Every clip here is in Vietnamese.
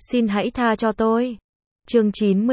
xin hãy tha cho tôi. Chương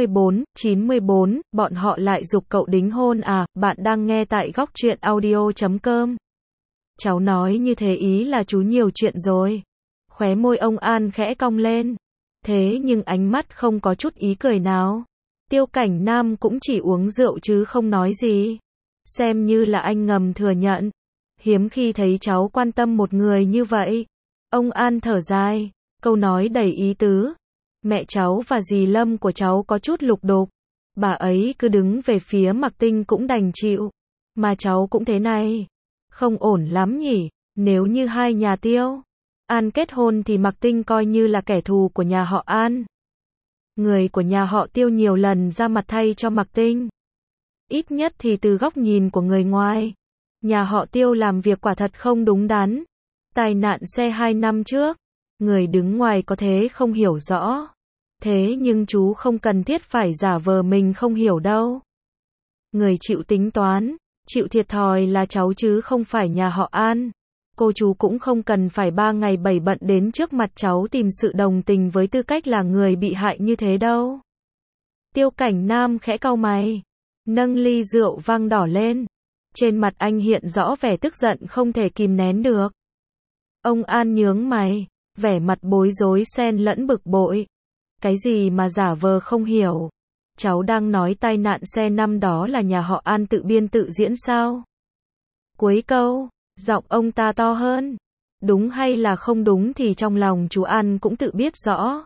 94, bọn họ lại giục cậu đính hôn à, bạn đang nghe tại góc truyện audio.com. Cháu nói như thế ý là chú nhiều chuyện rồi. Khóe môi ông An khẽ cong lên. Thế nhưng ánh mắt không có chút ý cười nào. Tiêu Cảnh Nam cũng chỉ uống rượu chứ không nói gì. Xem như là anh ngầm thừa nhận. Hiếm khi thấy cháu quan tâm một người như vậy. Ông An thở dài, câu nói đầy ý tứ. Mẹ cháu và dì Lâm của cháu có chút lục đục. Bà ấy cứ đứng về phía Mạc Tinh cũng đành chịu. Mà cháu cũng thế này. Không ổn lắm nhỉ, nếu như hai nhà Tiêu An kết hôn thì Mạc Tinh coi như là kẻ thù của nhà họ An. Người của nhà họ Tiêu nhiều lần ra mặt thay cho Mạc Tinh. Ít nhất thì từ góc nhìn của người ngoài. Nhà họ Tiêu làm việc quả thật không đúng đắn. Tai nạn xe 2 năm trước. Người đứng ngoài có thế không hiểu rõ. Thế nhưng chú không cần thiết phải giả vờ mình không hiểu đâu. Người chịu tính toán, chịu thiệt thòi là cháu chứ không phải nhà họ An. Cô chú cũng không cần phải 3 ngày 7 bận đến trước mặt cháu tìm sự đồng tình với tư cách là người bị hại như thế đâu. Tiêu Cảnh Nam khẽ cau mày, nâng ly rượu vang đỏ lên. Trên mặt anh hiện rõ vẻ tức giận không thể kìm nén được. Ông An nhướng mày, vẻ mặt bối rối xen lẫn bực bội. Cái gì mà giả vờ không hiểu? Cháu đang nói tai nạn xe năm đó là nhà họ An tự biên tự diễn sao? Cuối câu, giọng ông ta to hơn. Đúng hay là không đúng thì trong lòng chú An cũng tự biết rõ.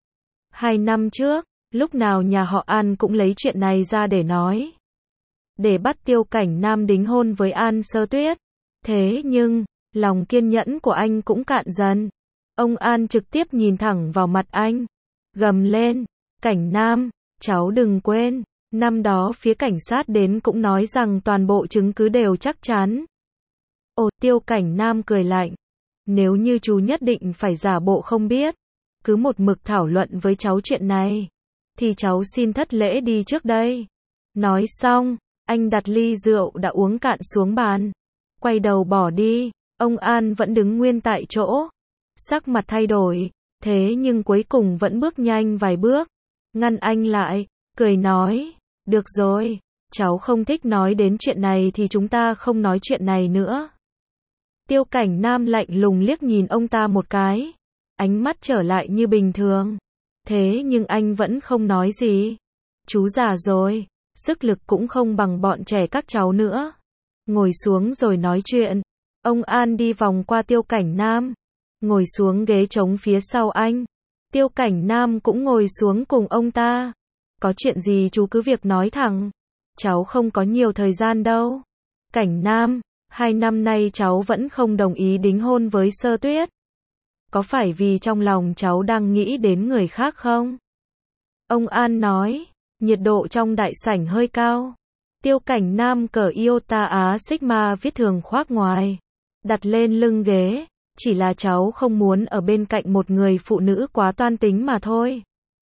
2 năm trước, lúc nào nhà họ An cũng lấy chuyện này ra để nói. Để bắt Tiêu Cảnh Nam đính hôn với An Sơ Tuyết. Thế nhưng, lòng kiên nhẫn của anh cũng cạn dần. Ông An trực tiếp nhìn thẳng vào mặt anh. Gầm lên, Cảnh Nam, cháu đừng quên. Năm đó phía cảnh sát đến cũng nói rằng toàn bộ chứng cứ đều chắc chắn. Ồ, Tiêu Cảnh Nam cười lạnh. Nếu như chú nhất định phải giả bộ không biết, cứ một mực thảo luận với cháu chuyện này, thì cháu xin thất lễ đi trước đây. Nói xong, anh đặt ly rượu đã uống cạn xuống bàn. Quay đầu bỏ đi, ông An vẫn đứng nguyên tại chỗ. Sắc mặt thay đổi, thế nhưng cuối cùng vẫn bước nhanh vài bước. Ngăn anh lại, cười nói, được rồi, cháu không thích nói đến chuyện này thì chúng ta không nói chuyện này nữa. Tiêu Cảnh Nam lạnh lùng liếc nhìn ông ta một cái. Ánh mắt trở lại như bình thường. Thế nhưng anh vẫn không nói gì. Chú già rồi, sức lực cũng không bằng bọn trẻ các cháu nữa. Ngồi xuống rồi nói chuyện. Ông An đi vòng qua Tiêu Cảnh Nam. Ngồi xuống ghế trống phía sau anh. Tiêu Cảnh Nam cũng ngồi xuống cùng ông ta. Có chuyện gì chú cứ việc nói thẳng. Cháu không có nhiều thời gian đâu. Cảnh Nam, 2 năm nay cháu vẫn không đồng ý đính hôn với Sơ Tuyết. Có phải vì trong lòng cháu đang nghĩ đến người khác không? Ông An nói, nhiệt độ trong đại sảnh hơi cao. Tiêu Cảnh Nam cởi Iota Á Sigma viết thường khoác ngoài. Đặt lên lưng ghế. Chỉ là cháu không muốn ở bên cạnh một người phụ nữ quá toan tính mà thôi.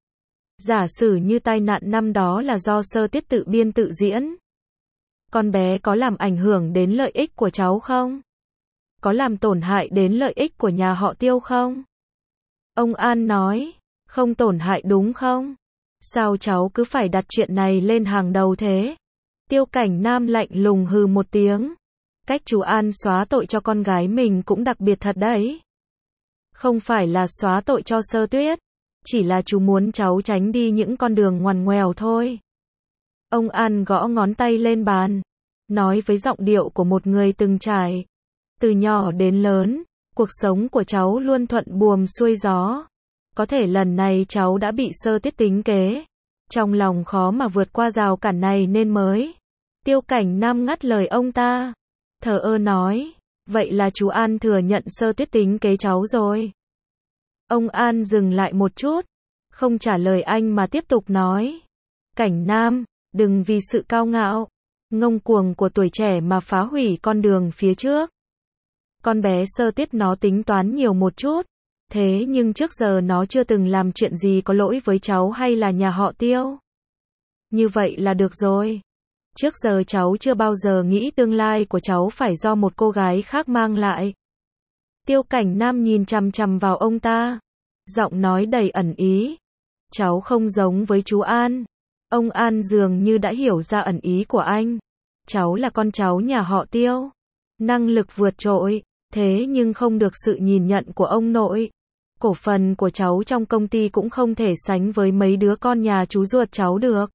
Giả sử như tai nạn năm đó là do Sơ Tuyết tự biên tự diễn. Con bé có làm ảnh hưởng đến lợi ích của cháu không? Có làm tổn hại đến lợi ích của nhà họ Tiêu không? Ông An nói, không tổn hại đúng không? Sao cháu cứ phải đặt chuyện này lên hàng đầu thế? Tiêu Cảnh Nam lạnh lùng hừ một tiếng. Cách chú An xóa tội cho con gái mình cũng đặc biệt thật đấy. Không phải là xóa tội cho Sơ Tuyết, chỉ là chú muốn cháu tránh đi những con đường ngoằn ngoèo thôi. Ông An gõ ngón tay lên bàn, nói với giọng điệu của một người từng trải. Từ nhỏ đến lớn, cuộc sống của cháu luôn thuận buồm xuôi gió. Có thể lần này cháu đã bị Sơ Tuyết tính kế. Trong lòng khó mà vượt qua rào cản này nên mới. Tiêu Cảnh Nam ngắt lời ông ta. Thờ ơ nói, vậy là chú An thừa nhận Sơ Tuyết tính kế cháu rồi. Ông An dừng lại một chút, không trả lời anh mà tiếp tục nói. Cảnh Nam, đừng vì sự cao ngạo, ngông cuồng của tuổi trẻ mà phá hủy con đường phía trước. Con bé Sơ Tuyết nó tính toán nhiều một chút, thế nhưng trước giờ nó chưa từng làm chuyện gì có lỗi với cháu hay là nhà họ Tiêu. Như vậy là được rồi. Trước giờ cháu chưa bao giờ nghĩ tương lai của cháu phải do một cô gái khác mang lại. Tiêu Cảnh Nam nhìn chằm chằm vào ông ta. Giọng nói đầy ẩn ý. Cháu không giống với chú An. Ông An dường như đã hiểu ra ẩn ý của anh. Cháu là con cháu nhà họ Tiêu. Năng lực vượt trội, thế nhưng không được sự nhìn nhận của ông nội. Cổ phần của cháu trong công ty cũng không thể sánh với mấy đứa con nhà chú ruột cháu được.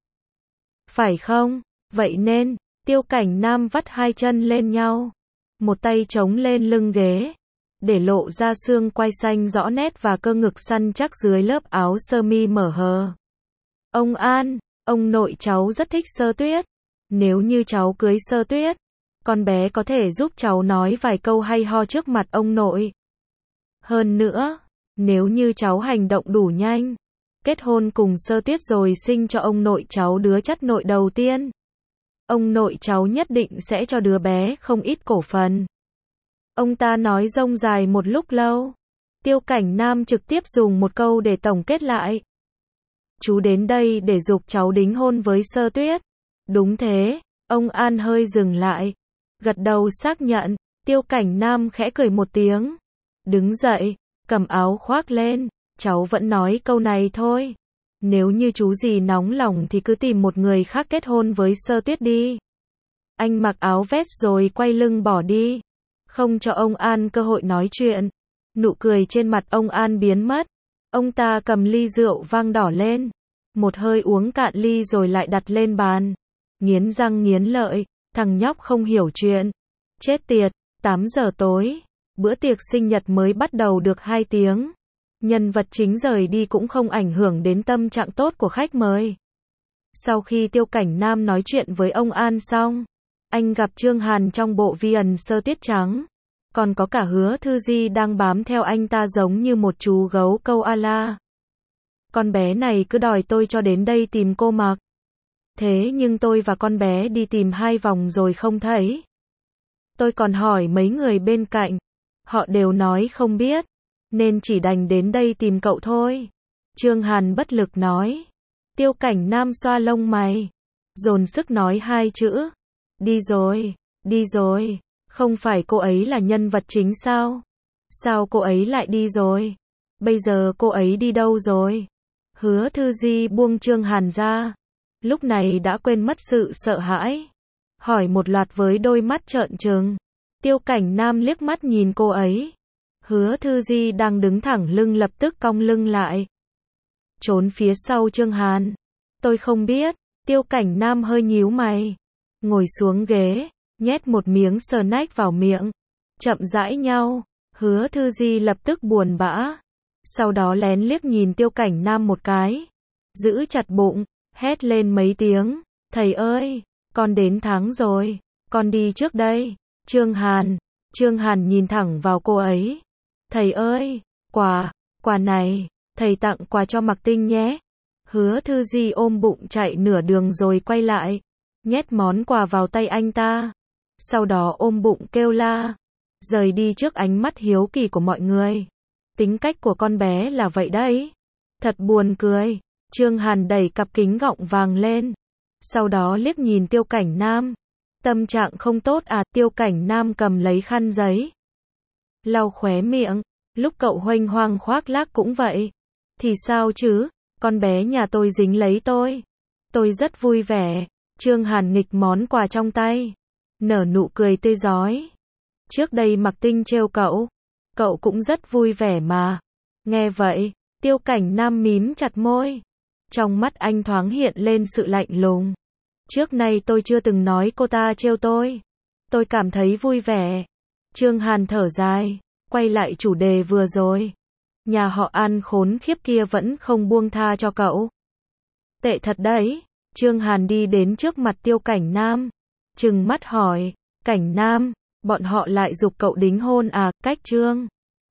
Phải không? Vậy nên, Tiêu Cảnh Nam vắt hai chân lên nhau. Một tay chống lên lưng ghế, để lộ ra xương quai xanh rõ nét và cơ ngực săn chắc dưới lớp áo sơ mi mở hờ. Ông An, ông nội cháu rất thích Sơ Tuyết. Nếu như cháu cưới Sơ Tuyết, con bé có thể giúp cháu nói vài câu hay ho trước mặt ông nội. Hơn nữa, nếu như cháu hành động đủ nhanh, kết hôn cùng Sơ Tuyết rồi sinh cho ông nội cháu đứa chắt nội đầu tiên, ông nội cháu nhất định sẽ cho đứa bé không ít cổ phần. Ông ta nói rông dài một lúc lâu. Tiêu Cảnh Nam trực tiếp dùng một câu để tổng kết lại. Chú đến đây để giục cháu đính hôn với Sơ Tuyết. Đúng thế, ông An hơi dừng lại. Gật đầu xác nhận. Tiêu Cảnh Nam khẽ cười một tiếng. Đứng dậy, cầm áo khoác lên. Cháu vẫn nói câu này thôi. Nếu như chú gì nóng lòng thì cứ tìm một người khác kết hôn với Sơ Tuyết đi. Anh mặc áo vest rồi quay lưng bỏ đi. Không cho ông An cơ hội nói chuyện. Nụ cười trên mặt ông An biến mất. Ông ta cầm ly rượu vang đỏ lên. Một hơi uống cạn ly rồi lại đặt lên bàn. Nghiến răng nghiến lợi. Thằng nhóc không hiểu chuyện. Chết tiệt, 8 giờ tối. Bữa tiệc sinh nhật mới bắt đầu được 2 tiếng. Nhân vật chính rời đi cũng không ảnh hưởng đến tâm trạng tốt của khách mời. Sau khi Tiêu Cảnh Nam nói chuyện với ông An xong, anh gặp Trương Hàn trong bộ viền sơ tuyết trắng. Còn có cả Hứa Thư Di đang bám theo anh ta giống như một chú gấu câu ala. Con bé này cứ đòi tôi cho đến đây tìm cô mặc. Thế nhưng tôi và con bé đi tìm 2 vòng rồi không thấy. Tôi còn hỏi mấy người bên cạnh. Họ đều nói không biết. Nên chỉ đành đến đây tìm cậu thôi. Trương Hàn bất lực nói. Tiêu Cảnh Nam xoa lông mày. Dồn sức nói 2 chữ. Đi rồi, đi rồi. Không phải cô ấy là nhân vật chính sao? Sao cô ấy lại đi rồi? Bây giờ cô ấy đi đâu rồi? Hứa Thư Di buông Trương Hàn ra. Lúc này đã quên mất sự sợ hãi. Hỏi một loạt với đôi mắt trợn trừng. Tiêu Cảnh Nam liếc mắt nhìn cô ấy. Hứa Thư Di đang đứng thẳng lưng lập tức cong lưng lại. Trốn phía sau Trương Hàn. Tôi không biết. Tiêu Cảnh Nam hơi nhíu mày. Ngồi xuống ghế. Nhét một miếng snack vào miệng. Chậm rãi nhau. Hứa Thư Di lập tức buồn bã. Sau đó lén liếc nhìn Tiêu Cảnh Nam một cái. Giữ chặt bụng. Hét lên mấy tiếng. Thầy ơi, con đến tháng rồi. Con đi trước đây. Trương Hàn nhìn thẳng vào cô ấy. Thầy ơi, quà này, thầy tặng quà cho Mạc Tinh nhé. Hứa Thư Di ôm bụng chạy nửa đường rồi quay lại. Nhét món quà vào tay anh ta. Sau đó ôm bụng kêu la. Rời đi trước ánh mắt hiếu kỳ của mọi người. Tính cách của con bé là vậy đấy. Thật buồn cười. Trương Hàn đẩy cặp kính gọng vàng lên. Sau đó liếc nhìn Tiêu Cảnh Nam. Tâm trạng không tốt à? Tiêu Cảnh Nam cầm lấy khăn giấy. Lau khóe miệng. Lúc cậu huênh hoang khoác lác cũng vậy. Thì sao chứ? Con bé nhà tôi dính lấy tôi. Tôi rất vui vẻ. Trương Hàn nghịch món quà trong tay. Nở nụ cười tươi rói. Trước đây Mạc Tinh trêu cậu. Cậu cũng rất vui vẻ mà. Nghe vậy, Tiêu Cảnh Nam mím chặt môi. Trong mắt anh thoáng hiện lên sự lạnh lùng. Trước nay tôi chưa từng nói cô ta trêu tôi. Tôi cảm thấy vui vẻ. Trương Hàn thở dài, quay lại chủ đề vừa rồi. Nhà họ An khốn khiếp kia vẫn không buông tha cho cậu. Tệ thật đấy. Trương Hàn đi đến trước mặt Tiêu Cảnh Nam. Trừng mắt hỏi, Cảnh Nam, bọn họ lại giục cậu đính hôn à? Cách Trương